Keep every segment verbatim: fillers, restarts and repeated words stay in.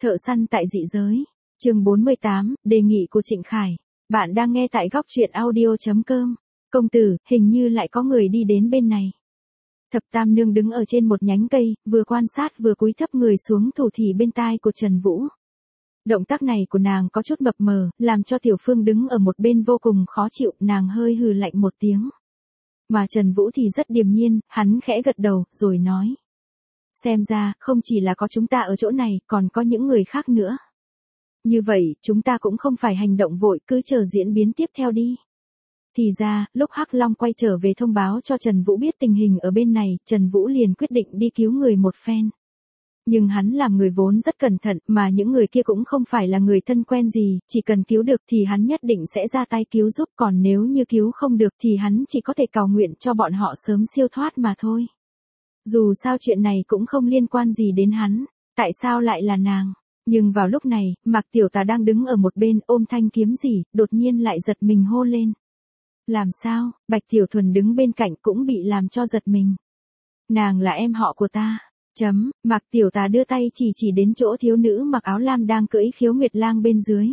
Thợ săn tại dị giới. Chương bốn mươi tám, đề nghị của Trịnh Khải. Bạn đang nghe tại góc truyện audio chấm com. Công tử, hình như lại có người đi đến bên này. Thập Tam Nương đứng ở trên một nhánh cây, vừa quan sát vừa cúi thấp người xuống thủ thỉ bên tai của Trần Vũ. Động tác này của nàng có chút mập mờ, làm cho Tiểu Phương đứng ở một bên vô cùng khó chịu, nàng hơi hừ lạnh một tiếng. Mà Trần Vũ thì rất điềm nhiên, hắn khẽ gật đầu, rồi nói. Xem ra, không chỉ là có chúng ta ở chỗ này, còn có những người khác nữa. Như vậy, chúng ta cũng không phải hành động vội, cứ chờ diễn biến tiếp theo đi. Thì ra, lúc Hắc Long quay trở về thông báo cho Trần Vũ biết tình hình ở bên này, Trần Vũ liền quyết định đi cứu người một phen. Nhưng hắn làm người vốn rất cẩn thận, mà những người kia cũng không phải là người thân quen gì, chỉ cần cứu được thì hắn nhất định sẽ ra tay cứu giúp, còn nếu như cứu không được thì hắn chỉ có thể cầu nguyện cho bọn họ sớm siêu thoát mà thôi. Dù sao chuyện này cũng không liên quan gì đến hắn, tại sao lại là nàng? Nhưng vào lúc này, Mạc Tiểu Tà đang đứng ở một bên ôm thanh kiếm gì, đột nhiên lại giật mình hô lên. Làm sao? Bạch Tiểu Thuần đứng bên cạnh cũng bị làm cho giật mình. Nàng là em họ của ta. Chấm, Mạc Tiểu Tà đưa tay chỉ chỉ đến chỗ thiếu nữ mặc áo lam đang cưỡi Khiếu Nguyệt Lang bên dưới.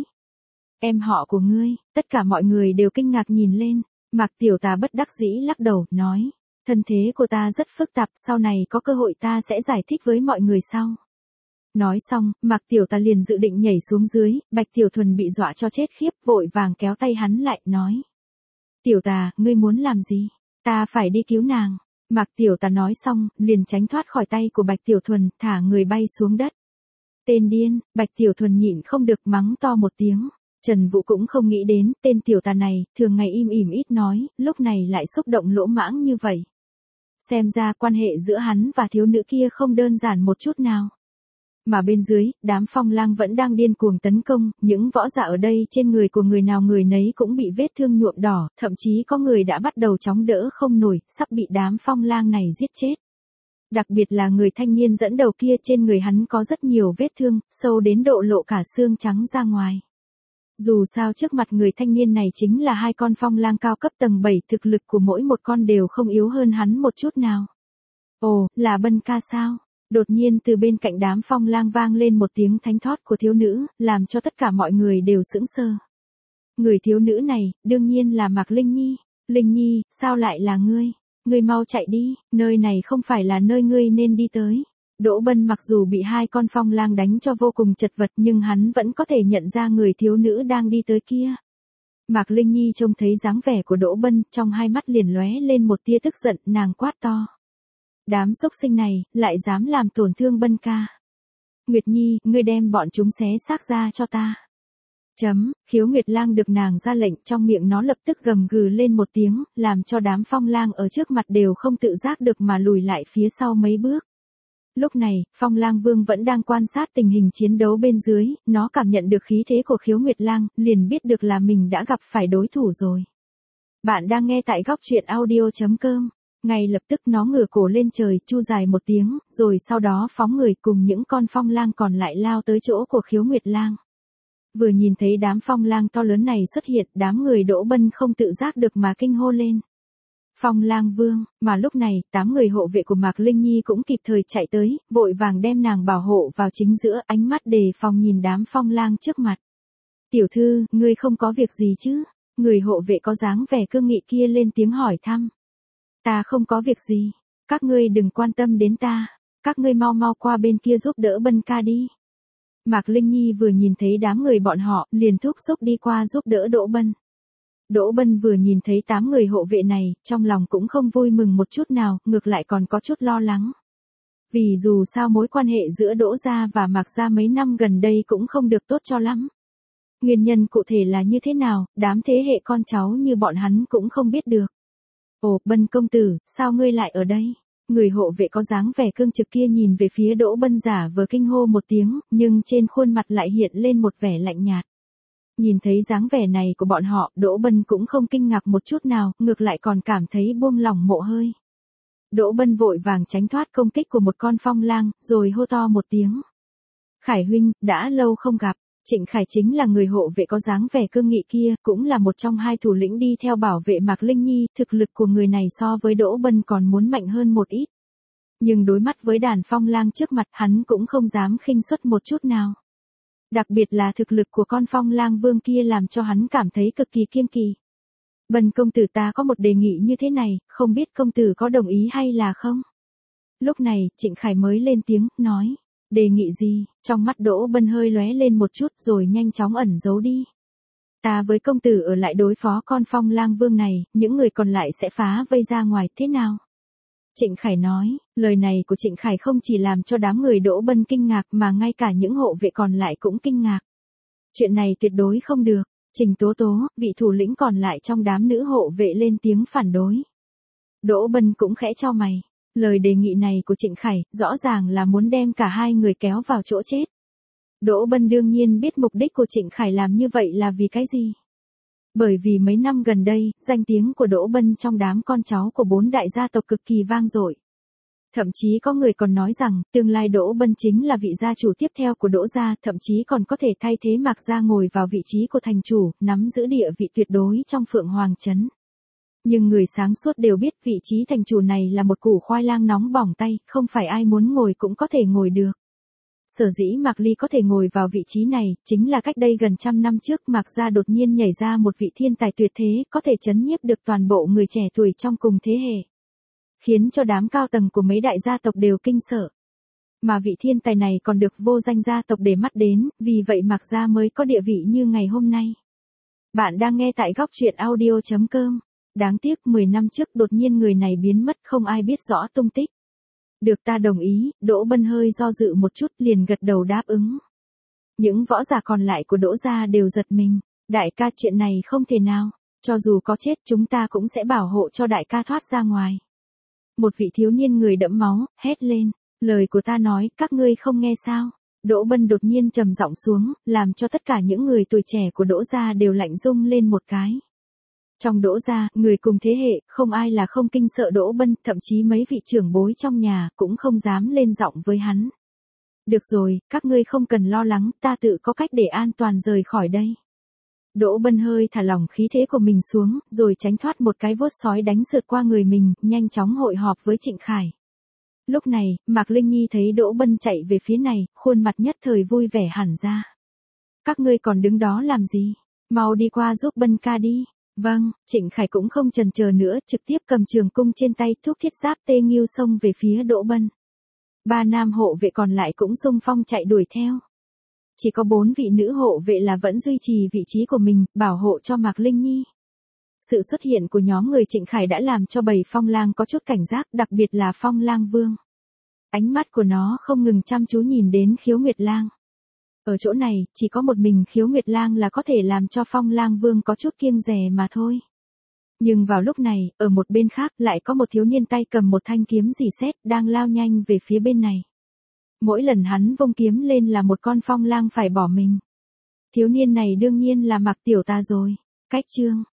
Em họ của ngươi, tất cả mọi người đều kinh ngạc nhìn lên, Mạc Tiểu Tà bất đắc dĩ lắc đầu, nói. Thân thế của ta rất phức tạp, sau này có cơ hội ta sẽ giải thích với mọi người sau. Nói xong, Mạc Tiểu Tà liền dự định nhảy xuống dưới, Bạch Tiểu Thuần bị dọa cho chết khiếp, vội vàng kéo tay hắn lại, nói. Tiểu Tà, ngươi muốn làm gì? Ta phải đi cứu nàng. Mạc Tiểu Tà nói xong, liền tránh thoát khỏi tay của Bạch Tiểu Thuần, thả người bay xuống đất. Tên điên, Bạch Tiểu Thuần nhịn không được mắng to một tiếng. Trần Vũ cũng không nghĩ đến, tên Tiểu Tà này, thường ngày im ỉm ít nói, lúc này lại xúc động lỗ mãng như vậy. Xem ra quan hệ giữa hắn và thiếu nữ kia không đơn giản một chút nào. Mà bên dưới, đám phong lang vẫn đang điên cuồng tấn công, những võ giả ở đây trên người của người nào người nấy cũng bị vết thương nhuộm đỏ, thậm chí có người đã bắt đầu chống đỡ không nổi, sắp bị đám phong lang này giết chết. Đặc biệt là người thanh niên dẫn đầu kia, trên người hắn có rất nhiều vết thương, sâu đến độ lộ cả xương trắng ra ngoài. Dù sao trước mặt người thanh niên này chính là hai con phong lang cao cấp tầng bảy, thực lực của mỗi một con đều không yếu hơn hắn một chút nào. Ồ, là Bân ca sao? Đột nhiên từ bên cạnh đám phong lang vang lên một tiếng thánh thót của thiếu nữ, làm cho tất cả mọi người đều sững sờ. Người thiếu nữ này, đương nhiên là Mạc Linh Nhi. Linh Nhi, sao lại là ngươi? Ngươi mau chạy đi, nơi này không phải là nơi ngươi nên đi tới. Đỗ Bân mặc dù bị hai con phong lang đánh cho vô cùng chật vật nhưng hắn vẫn có thể nhận ra người thiếu nữ đang đi tới kia. Mạc Linh Nhi trông thấy dáng vẻ của Đỗ Bân, trong hai mắt liền lóe lên một tia tức giận, nàng quát to. Đám xúc sinh này, lại dám làm tổn thương Bân ca. Nguyệt Nhi, ngươi đem bọn chúng xé xác ra cho ta. Chấm, Khiếu Nguyệt Lang được nàng ra lệnh, trong miệng nó lập tức gầm gừ lên một tiếng, làm cho đám phong lang ở trước mặt đều không tự giác được mà lùi lại phía sau mấy bước. Lúc này, Phong Lang Vương vẫn đang quan sát tình hình chiến đấu bên dưới, nó cảm nhận được khí thế của Khiếu Nguyệt Lang, liền biết được là mình đã gặp phải đối thủ rồi. Bạn đang nghe tại góc truyện audio chấm com. Ngay lập tức nó ngửa cổ lên trời, chu dài một tiếng, rồi sau đó phóng người cùng những con phong lang còn lại lao tới chỗ của Khiếu Nguyệt Lang. Vừa nhìn thấy đám phong lang to lớn này xuất hiện, đám người Đỗ Bân không tự giác được mà kinh hô lên. Phong Lang Vương, mà lúc này, tám người hộ vệ của Mạc Linh Nhi cũng kịp thời chạy tới, vội vàng đem nàng bảo hộ vào chính giữa, ánh mắt đề phòng nhìn đám phong lang trước mặt. Tiểu thư, ngươi không có việc gì chứ? Người hộ vệ có dáng vẻ cương nghị kia lên tiếng hỏi thăm. Ta không có việc gì, các ngươi đừng quan tâm đến ta, các ngươi mau mau qua bên kia giúp đỡ Bân ca đi. Mạc Linh Nhi vừa nhìn thấy đám người bọn họ, liền thúc giục đi qua giúp đỡ Đỗ Bân. Đỗ Bân vừa nhìn thấy tám người hộ vệ này, trong lòng cũng không vui mừng một chút nào, ngược lại còn có chút lo lắng. Vì dù sao mối quan hệ giữa Đỗ gia và Mạc gia mấy năm gần đây cũng không được tốt cho lắm. Nguyên nhân cụ thể là như thế nào, đám thế hệ con cháu như bọn hắn cũng không biết được. Ồ, Bân công tử, sao ngươi lại ở đây? Người hộ vệ có dáng vẻ cương trực kia nhìn về phía Đỗ Bân giả vờ kinh hô một tiếng, nhưng trên khuôn mặt lại hiện lên một vẻ lạnh nhạt. Nhìn thấy dáng vẻ này của bọn họ, Đỗ Bân cũng không kinh ngạc một chút nào, ngược lại còn cảm thấy buông lỏng mộ hơi. Đỗ Bân vội vàng tránh thoát công kích của một con phong lang, rồi hô to một tiếng. Khải huynh, đã lâu không gặp. Trịnh Khải chính là người hộ vệ có dáng vẻ cương nghị kia, cũng là một trong hai thủ lĩnh đi theo bảo vệ Mạc Linh Nhi, thực lực của người này so với Đỗ Bân còn muốn mạnh hơn một ít. Nhưng đối mắt với đàn phong lang trước mặt, hắn cũng không dám khinh suất một chút nào. Đặc biệt là thực lực của con Phong Lang Vương kia làm cho hắn cảm thấy cực kỳ kiêng kỵ. Bần công tử ta có một đề nghị như thế này, không biết công tử có đồng ý hay là không? Lúc này, Trịnh Khải mới lên tiếng, nói. Đề nghị gì? Trong mắt Đỗ Bân hơi lóe lên một chút rồi nhanh chóng ẩn giấu đi. Ta với công tử ở lại đối phó con Phong Lang Vương này, những người còn lại sẽ phá vây ra ngoài, thế nào? Trịnh Khải nói, lời này của Trịnh Khải không chỉ làm cho đám người Đỗ Bân kinh ngạc mà ngay cả những hộ vệ còn lại cũng kinh ngạc. Chuyện này tuyệt đối không được. Trình Tố Tố, vị thủ lĩnh còn lại trong đám nữ hộ vệ lên tiếng phản đối. Đỗ Bân cũng khẽ chau mày. Lời đề nghị này của Trịnh Khải rõ ràng là muốn đem cả hai người kéo vào chỗ chết. Đỗ Bân đương nhiên biết mục đích của Trịnh Khải làm như vậy là vì cái gì. Bởi vì mấy năm gần đây, danh tiếng của Đỗ Bân trong đám con cháu của bốn đại gia tộc cực kỳ vang dội. Thậm chí có người còn nói rằng, tương lai Đỗ Bân chính là vị gia chủ tiếp theo của Đỗ gia, thậm chí còn có thể thay thế Mạc gia ngồi vào vị trí của thành chủ, nắm giữ địa vị tuyệt đối trong Phượng Hoàng Trấn. Nhưng người sáng suốt đều biết vị trí thành chủ này là một củ khoai lang nóng bỏng tay, không phải ai muốn ngồi cũng có thể ngồi được. Sở dĩ Mạc Ly có thể ngồi vào vị trí này, chính là cách đây gần trăm năm trước Mạc gia đột nhiên nhảy ra một vị thiên tài tuyệt thế, có thể chấn nhiếp được toàn bộ người trẻ tuổi trong cùng thế hệ. Khiến cho đám cao tầng của mấy đại gia tộc đều kinh sợ. Mà vị thiên tài này còn được vô danh gia tộc để mắt đến, vì vậy Mạc gia mới có địa vị như ngày hôm nay. Bạn đang nghe tại góc truyện audio chấm com. Đáng tiếc mười năm trước đột nhiên người này biến mất không ai biết rõ tung tích. Được ta đồng ý, Đỗ Bân hơi do dự một chút liền gật đầu đáp ứng. Những võ giả còn lại của Đỗ gia đều giật mình. Đại ca chuyện này không thể nào, cho dù có chết chúng ta cũng sẽ bảo hộ cho đại ca thoát ra ngoài. Một vị thiếu niên người đẫm máu, hét lên, lời của ta nói, các ngươi không nghe sao? Đỗ Bân đột nhiên trầm giọng xuống, làm cho tất cả những người tuổi trẻ của Đỗ gia đều lạnh rung lên một cái. Trong Đỗ gia, người cùng thế hệ, không ai là không kinh sợ Đỗ Bân, thậm chí mấy vị trưởng bối trong nhà cũng không dám lên giọng với hắn. Được rồi, các ngươi không cần lo lắng, ta tự có cách để an toàn rời khỏi đây. Đỗ Bân hơi thả lỏng khí thế của mình xuống, rồi tránh thoát một cái vuốt sói đánh sượt qua người mình, nhanh chóng hội họp với Trịnh Khải. Lúc này, Mạc Linh Nhi thấy Đỗ Bân chạy về phía này, khuôn mặt nhất thời vui vẻ hẳn ra. Các ngươi còn đứng đó làm gì? Mau đi qua giúp Bân ca đi. Vâng, Trịnh Khải cũng không chần chờ nữa, trực tiếp cầm trường cung trên tay thúc thiết giáp tê nghiêu xông về phía Đỗ Bân. Ba nam hộ vệ còn lại cũng xung phong chạy đuổi theo. Chỉ có bốn vị nữ hộ vệ là vẫn duy trì vị trí của mình, bảo hộ cho Mạc Linh Nhi. Sự xuất hiện của nhóm người Trịnh Khải đã làm cho bầy Phong Lang có chút cảnh giác, đặc biệt là Phong Lang Vương. Ánh mắt của nó không ngừng chăm chú nhìn đến Khiếu Nguyệt Lang. Ở chỗ này, chỉ có một mình Khiếu Nguyệt Lang là có thể làm cho Phong Lang Vương có chút kiêng dè mà thôi. Nhưng vào lúc này, ở một bên khác lại có một thiếu niên tay cầm một thanh kiếm rỉ sét đang lao nhanh về phía bên này. Mỗi lần hắn vung kiếm lên là một con Phong Lang phải bỏ mình. Thiếu niên này đương nhiên là Mạc Tiểu Ta rồi. Cách chương,